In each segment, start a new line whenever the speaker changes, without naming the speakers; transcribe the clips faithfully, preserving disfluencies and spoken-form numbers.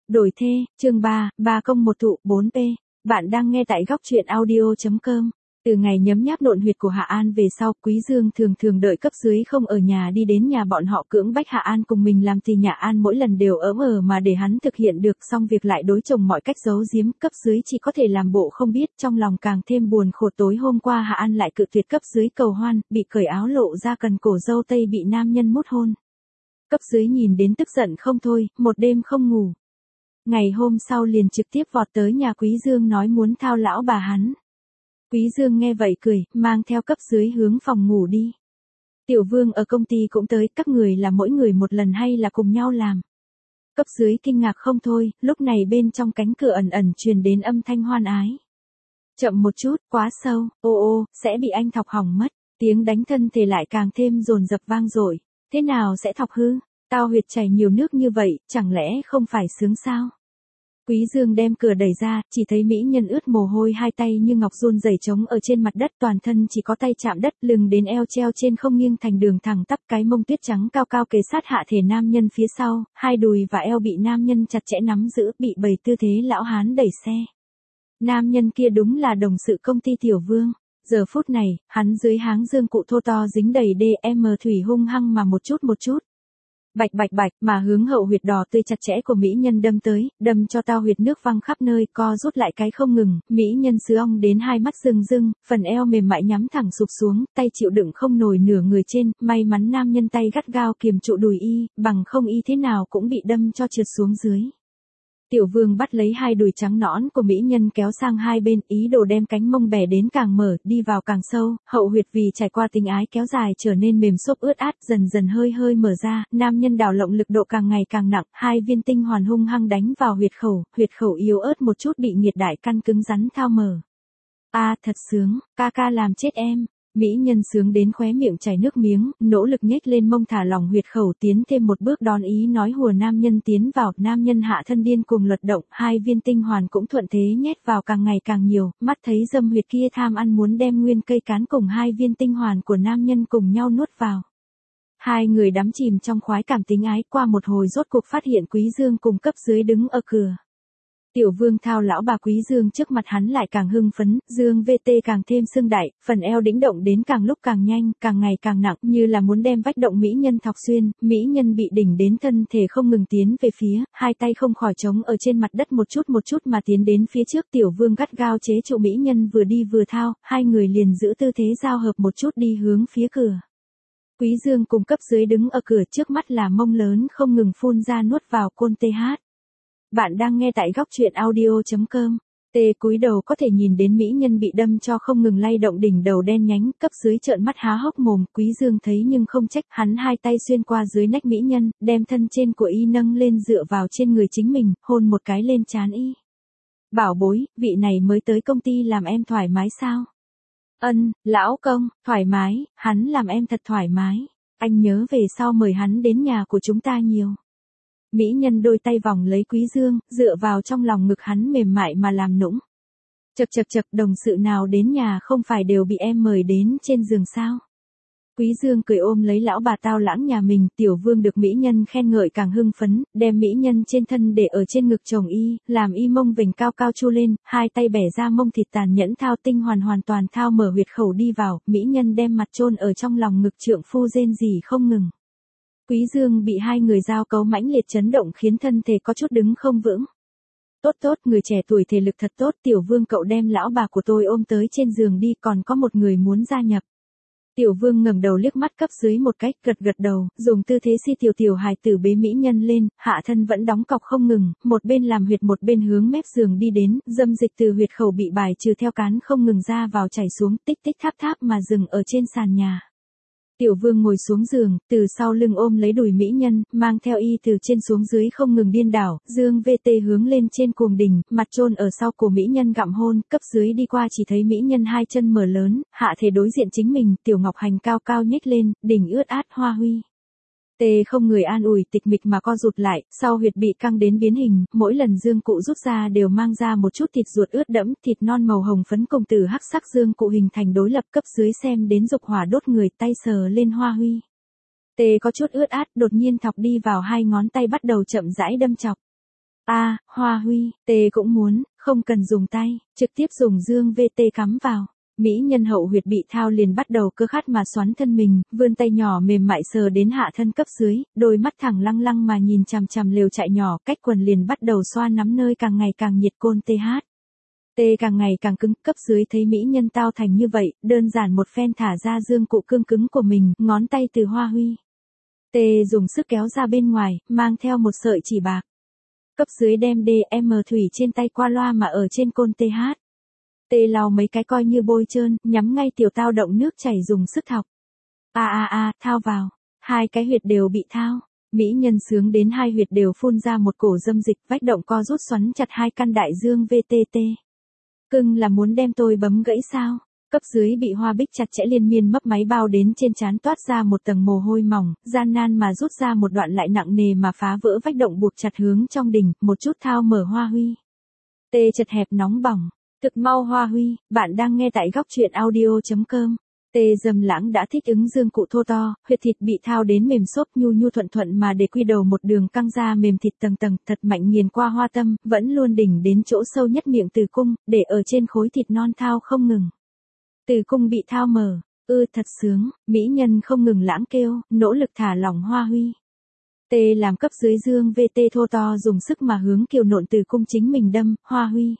Đổi thê, chương ba, ba công một thụ, bốn p. Bạn đang nghe tại góc truyện audio.com. Từ ngày nhấm nháp nộn huyệt của Hạ An về sau, Quý Dương thường thường đợi cấp dưới không ở nhà đi đến nhà bọn họ cưỡng bách Hạ An cùng mình làm thì Hạ An mỗi lần đều ỡm ờ mà để hắn thực hiện được, xong việc lại đối chồng mọi cách giấu giếm, cấp dưới chỉ có thể làm bộ không biết, trong lòng càng thêm buồn khổ. Tối hôm qua Hạ An lại cự tuyệt cấp dưới cầu hoan, bị cởi áo lộ ra cần cổ dâu tây bị nam nhân mút hôn. Cấp dưới nhìn đến tức giận không thôi, một đêm không ngủ. Ngày hôm sau liền trực tiếp vọt tới nhà Quý Dương nói muốn thao lão bà hắn. Quý Dương nghe vậy cười, mang theo cấp dưới hướng phòng ngủ đi. Tiểu Vương ở công ty cũng tới, các người là mỗi người một lần hay là cùng nhau làm? Cấp dưới kinh ngạc không thôi, lúc này bên trong cánh cửa ẩn ẩn truyền đến âm thanh hoan ái. Chậm một chút, quá sâu, ô ô, sẽ bị anh thọc hỏng mất. Tiếng đánh thân thể lại càng thêm dồn dập vang dội. Thế nào sẽ thọc hư? Tao huyệt chảy nhiều nước như vậy, chẳng lẽ không phải sướng sao? Quý Dương đem cửa đẩy ra, chỉ thấy mỹ nhân ướt mồ hôi, hai tay như ngọc run rẩy trống ở trên mặt đất, toàn thân chỉ có tay chạm đất, lưng đến eo treo trên không nghiêng thành đường thẳng tắp, cái mông tuyết trắng cao cao kề sát hạ thể nam nhân phía sau, hai đùi và eo bị nam nhân chặt chẽ nắm giữ, bị bày tư thế lão hán đẩy xe. Nam nhân kia đúng là đồng sự công ty Tiểu Vương. Giờ phút này, hắn dưới háng dương cụ thô to dính đầy đê em thủy hung hăng mà một chút một chút. Bạch bạch bạch mà hướng hậu huyệt đỏ tươi chặt chẽ của mỹ nhân đâm tới, đâm cho tao huyệt nước văng khắp nơi, co rút lại cái không ngừng, mỹ nhân sứ ong đến hai mắt rưng rưng, phần eo mềm mại nhắm thẳng sụp xuống, tay chịu đựng không nổi nửa người trên, may mắn nam nhân tay gắt gao kiềm trụ đùi y, bằng không y thế nào cũng bị đâm cho trượt xuống dưới. Tiểu Vương bắt lấy hai đùi trắng nõn của mỹ nhân kéo sang hai bên, ý đồ đem cánh mông bẻ đến càng mở, đi vào càng sâu, hậu huyệt vì trải qua tình ái kéo dài trở nên mềm xốp ướt át, dần dần hơi hơi mở ra, nam nhân đào lộng lực độ càng ngày càng nặng, hai viên tinh hoàn hung hăng đánh vào huyệt khẩu, huyệt khẩu yếu ớt một chút bị nghiệt đại căn cứng rắn thao mở. A à, thật sướng, ca ca làm chết em. Mỹ nhân sướng đến khóe miệng chảy nước miếng, nỗ lực nhếch lên mông thả lỏng huyệt khẩu, tiến thêm một bước đón ý nói hùa nam nhân tiến vào, nam nhân hạ thân điên cuồng luật động, hai viên tinh hoàn cũng thuận thế nhét vào càng ngày càng nhiều, mắt thấy dâm huyệt kia tham ăn muốn đem nguyên cây cán cùng hai viên tinh hoàn của nam nhân cùng nhau nuốt vào. Hai người đắm chìm trong khoái cảm tính ái, qua một hồi rốt cuộc phát hiện Quý Dương cùng cấp dưới đứng ở cửa. Tiểu Vương thao lão bà Quý Dương trước mặt hắn lại càng hưng phấn, Dương vê tê càng thêm sưng đại, phần eo đĩnh động đến càng lúc càng nhanh, càng ngày càng nặng, như là muốn đem vách động mỹ nhân thọc xuyên, mỹ nhân bị đỉnh đến thân thể không ngừng tiến về phía, hai tay không khỏi trống ở trên mặt đất một chút một chút mà tiến đến phía trước. Tiểu Vương gắt gao chế trụ mỹ nhân vừa đi vừa thao, hai người liền giữ tư thế giao hợp một chút đi hướng phía cửa. Quý Dương cùng cấp dưới đứng ở cửa, trước mắt là mông lớn không ngừng phun ra nuốt vào côn tê hát. Bạn đang nghe tại góc truyện audio.com. Tê cúi đầu có thể nhìn đến mỹ nhân bị đâm cho không ngừng lay động đỉnh đầu đen nhánh, cấp dưới trợn mắt há hốc mồm, Quý Dương thấy nhưng không trách, hắn hai tay xuyên qua dưới nách mỹ nhân, đem thân trên của y nâng lên dựa vào trên người chính mình, hôn một cái lên trán y. Bảo bối, vị này mới tới công ty làm em thoải mái sao? Ân, lão công, thoải mái, hắn làm em thật thoải mái. Anh nhớ về sau mời hắn đến nhà của chúng ta nhiều. Mỹ nhân đôi tay vòng lấy Quý Dương, dựa vào trong lòng ngực hắn mềm mại mà làm nũng. Chậc chậc chậc, đồng sự nào đến nhà không phải đều bị em mời đến trên giường sao? Quý Dương cười ôm lấy lão bà tao lãng nhà mình, Tiểu Vương được mỹ nhân khen ngợi càng hưng phấn, đem mỹ nhân trên thân để ở trên ngực chồng y, làm y mông vểnh cao cao chu lên, hai tay bẻ ra mông thịt tàn nhẫn thao tinh hoàn hoàn toàn thao mở huyệt khẩu đi vào, mỹ nhân đem mặt chôn ở trong lòng ngực trượng phu rên rỉ không ngừng. Quý Dương bị hai người giao cấu mãnh liệt chấn động khiến thân thể có chút đứng không vững. Tốt tốt, người trẻ tuổi thể lực thật tốt, Tiểu Vương cậu đem lão bà của tôi ôm tới trên giường đi, còn có một người muốn gia nhập. Tiểu Vương ngẩng đầu liếc mắt cấp dưới một cách, gật gật đầu, dùng tư thế si tiểu tiểu hài tử bế mỹ nhân lên, hạ thân vẫn đóng cọc không ngừng, một bên làm huyệt một bên hướng mép giường đi đến, dâm dịch từ huyệt khẩu bị bài trừ theo cán không ngừng ra vào chảy xuống, tích tích tháp tháp mà dừng ở trên sàn nhà. Tiểu Vương ngồi xuống giường, từ sau lưng ôm lấy đùi mỹ nhân, mang theo y từ trên xuống dưới không ngừng điên đảo, Dương vê tê hướng lên trên cuồng đỉnh, mặt chôn ở sau của mỹ nhân gặm hôn, cấp dưới đi qua chỉ thấy mỹ nhân hai chân mở lớn, hạ thể đối diện chính mình, tiểu ngọc hành cao cao nhếch lên, đỉnh ướt át hoa huy. Tê không người an ủi, tịch mịch mà co rụt lại, sau huyệt bị căng đến biến hình, mỗi lần dương cụ rút ra đều mang ra một chút thịt ruột ướt đẫm, thịt non màu hồng phấn cùng từ hắc sắc dương cụ hình thành đối lập, cấp dưới xem đến dục hỏa đốt người, tay sờ lên hoa huy. Tê có chút ướt át, đột nhiên thọc đi vào hai ngón tay bắt đầu chậm rãi đâm chọc. A, Hoa Huy, tê cũng muốn, không cần dùng tay, trực tiếp dùng dương vê tê cắm vào. Mỹ nhân hậu huyệt bị thao liền bắt đầu cơ khát mà xoắn thân mình, vươn tay nhỏ mềm mại sờ đến hạ thân cấp dưới, đôi mắt thẳng lăng lăng mà nhìn chằm chằm lều trại nhỏ, cách quần liền bắt đầu xoa nắm nơi càng ngày càng nhiệt côn tê hát. Tê càng ngày càng cứng, cấp dưới thấy mỹ nhân tao thành như vậy, đơn giản một phen thả ra dương cụ cương cứng của mình, ngón tay từ Hoa Huy. Tê dùng sức kéo ra bên ngoài, mang theo một sợi chỉ bạc. Cấp dưới đem đê em thủy trên tay qua loa mà ở trên côn tê hát. Tê lau mấy cái coi như bôi trơn, nhắm ngay tiểu tao động nước chảy dùng sức thọc. A a a, thao vào. Hai cái huyệt đều bị thao. Mỹ nhân sướng đến hai huyệt đều phun ra một cổ dâm dịch, vách động co rút xoắn chặt hai căn đại dương vê tê tê. Cưng là muốn đem tôi bấm gãy sao? Cấp dưới bị Hoa Bích chặt chẽ liên miên mấp máy bao đến trên trán toát ra một tầng mồ hôi mỏng, gian nan mà rút ra một đoạn lại nặng nề mà phá vỡ vách động buộc chặt hướng trong đỉnh, một chút thao mở Hoa Huy. Tê chật hẹp nóng bỏng. Thực mau Hoa Huy, bạn đang nghe tại góc truyện audio chấm com. Tê Dâm Lãng đã thích ứng dương cụ thô to, huyệt thịt bị thao đến mềm xốp nhu nhu thuận thuận mà để quy đầu một đường căng ra mềm thịt tầng tầng, thật mạnh nghiền qua hoa tâm, vẫn luôn đỉnh đến chỗ sâu nhất miệng tử cung, để ở trên khối thịt non thao không ngừng. Tử cung bị thao mở, ư thật sướng, mỹ nhân không ngừng lãng kêu, nỗ lực thả lỏng Hoa Huy. Tê làm cấp dưới dương vê tê thô to dùng sức mà hướng kiều nộn tử cung chính mình đâm, Hoa Huy.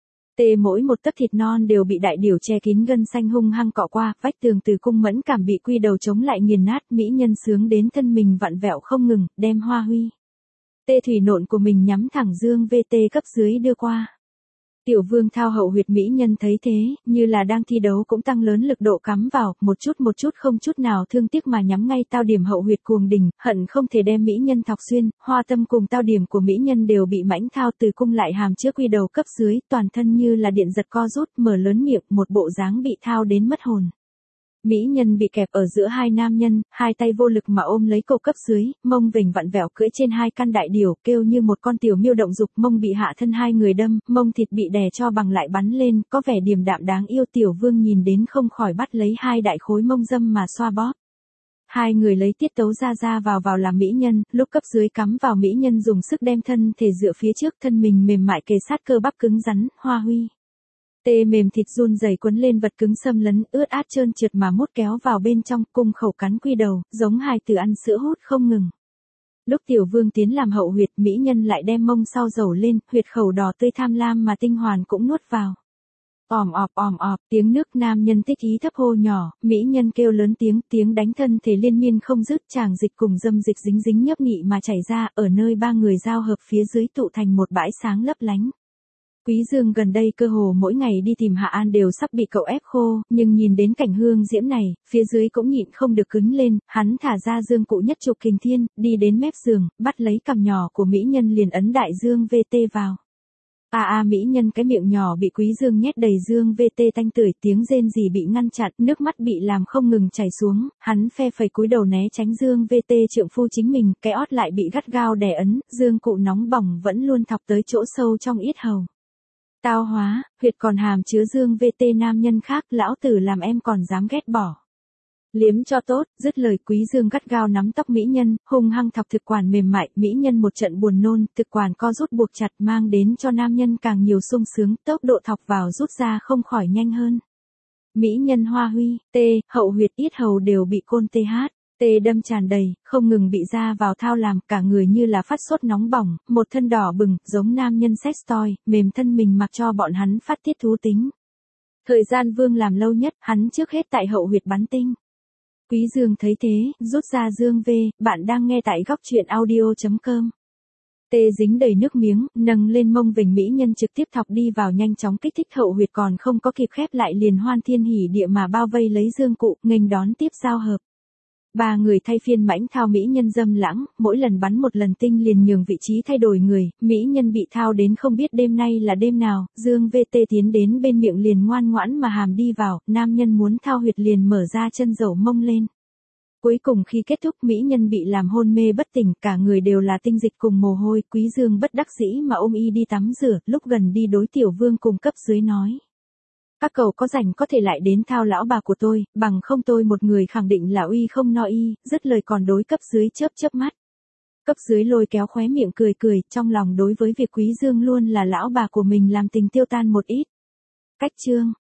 Tê mỗi một tấc thịt non đều bị đại điểu che kín gân xanh hung hăng cọ qua, vách tường tử cung mẫn cảm bị quy đầu chống lại nghiền nát, mỹ nhân sướng đến thân mình vặn vẹo không ngừng, đem Hoa Huy. Tê thủy nộn của mình nhắm thẳng dương vê tê cấp dưới đưa qua. Tiểu vương thao hậu huyệt mỹ nhân thấy thế, như là đang thi đấu cũng tăng lớn lực độ cắm vào, một chút một chút không chút nào thương tiếc mà nhắm ngay tao điểm hậu huyệt cuồng đỉnh, hận không thể đem mỹ nhân thọc xuyên, hoa tâm cùng tao điểm của mỹ nhân đều bị mãnh thao từ cung lại hàm chứa quy đầu cấp dưới, toàn thân như là điện giật co rút, mở lớn miệng, một bộ dáng bị thao đến mất hồn. Mỹ nhân bị kẹp ở giữa hai nam nhân, hai tay vô lực mà ôm lấy cổ cấp dưới, mông vểnh vặn vẹo cưỡi trên hai căn đại điểu, kêu như một con tiểu miêu động dục, mông bị hạ thân hai người đâm, mông thịt bị đè cho bằng lại bắn lên, có vẻ điềm đạm đáng yêu. Tiểu vương nhìn đến không khỏi bắt lấy hai đại khối mông dâm mà xoa bóp. Hai người lấy tiết tấu ra ra vào vào làm mỹ nhân, lúc cấp dưới cắm vào mỹ nhân dùng sức đem thân thể dựa phía trước, thân mình mềm mại kề sát cơ bắp cứng rắn, Hoa Huy. Tê mềm thịt run rẩy quấn lên vật cứng xâm lấn, ướt át trơn trượt mà mút kéo vào bên trong, cung khẩu cắn quy đầu, giống hài tử ăn sữa hút không ngừng. Lúc tiểu vương tiến làm hậu huyệt, mỹ nhân lại đem mông sau dầu lên, huyệt khẩu đỏ tươi tham lam mà tinh hoàn cũng nuốt vào. Òm ọp òm ọp, tiếng nước nam nhân thích ý thấp hô nhỏ, mỹ nhân kêu lớn tiếng, tiếng đánh thân thể liên miên không dứt, tràng dịch cùng dâm dịch dính dính nhấp nhị mà chảy ra, ở nơi ba người giao hợp phía dưới tụ thành một bãi sáng lấp lánh. Quý Dương gần đây cơ hồ mỗi ngày đi tìm Hạ An đều sắp bị cậu ép khô, nhưng nhìn đến cảnh hương diễm này, phía dưới cũng nhịn không được cứng lên, hắn thả ra dương cụ nhất trục kình thiên, đi đến mép giường, bắt lấy cằm nhỏ của mỹ nhân liền ấn đại dương vê tê vào. A a mỹ nhân cái miệng nhỏ bị Quý Dương nhét đầy dương vê tê tanh tưởi, tiếng rên rỉ bị ngăn chặn, nước mắt bị làm không ngừng chảy xuống, hắn phe phẩy cúi đầu né tránh dương vê tê trượng phu chính mình, cái ót lại bị gắt gao đè ấn, dương cụ nóng bỏng vẫn luôn thọc tới chỗ sâu trong yết hầu. Tao hóa, huyệt còn hàm chứa dương vê tê nam nhân khác, lão tử làm em còn dám ghét bỏ. Liếm cho tốt, dứt lời Quý Dương gắt gao nắm tóc mỹ nhân, hung hăng thọc thực quản mềm mại, mỹ nhân một trận buồn nôn, thực quản co rút buộc chặt mang đến cho nam nhân càng nhiều sung sướng, tốc độ thọc vào rút ra không khỏi nhanh hơn. Mỹ nhân Hoa Huy, tê, hậu huyệt yết hầu đều bị côn tê hát. Tê đâm tràn đầy, không ngừng bị ra vào thao làm, cả người như là phát sốt nóng bỏng, một thân đỏ bừng, giống nam nhân sex toy, mềm thân mình mặc cho bọn hắn phát tiết thú tính. Thời gian vương làm lâu nhất, hắn trước hết tại hậu huyệt bắn tinh. Quý Dương thấy thế, rút ra dương V, bạn đang nghe tại góc truyện audio chấm com. Tê dính đầy nước miếng, nâng lên mông vểnh mỹ nhân trực tiếp thọc đi vào nhanh chóng kích thích hậu huyệt, còn không có kịp khép lại liền hoan thiên hỉ địa mà bao vây lấy dương cụ, nghênh đón tiếp giao hợp. Ba người thay phiên mãnh thao mỹ nhân Dâm Lãng, mỗi lần bắn một lần tinh liền nhường vị trí thay đổi người, mỹ nhân bị thao đến không biết đêm nay là đêm nào, dương vê tê tiến đến bên miệng liền ngoan ngoãn mà hàm đi vào, nam nhân muốn thao huyệt liền mở ra chân dầu mông lên. Cuối cùng khi kết thúc mỹ nhân bị làm hôn mê bất tỉnh, cả người đều là tinh dịch cùng mồ hôi, Quý Dương bất đắc dĩ mà ôm y đi tắm rửa, lúc gần đi đối tiểu vương cùng cấp dưới nói. Các cậu có rảnh có thể lại đến thao lão bà của tôi, bằng không tôi một người khẳng định là uy không no y, dứt lời còn đối cấp dưới chớp chớp mắt. Cấp dưới lôi kéo khóe miệng cười cười, trong lòng đối với việc Quý Dương luôn là lão bà của mình làm tình tiêu tan một ít. Cách chương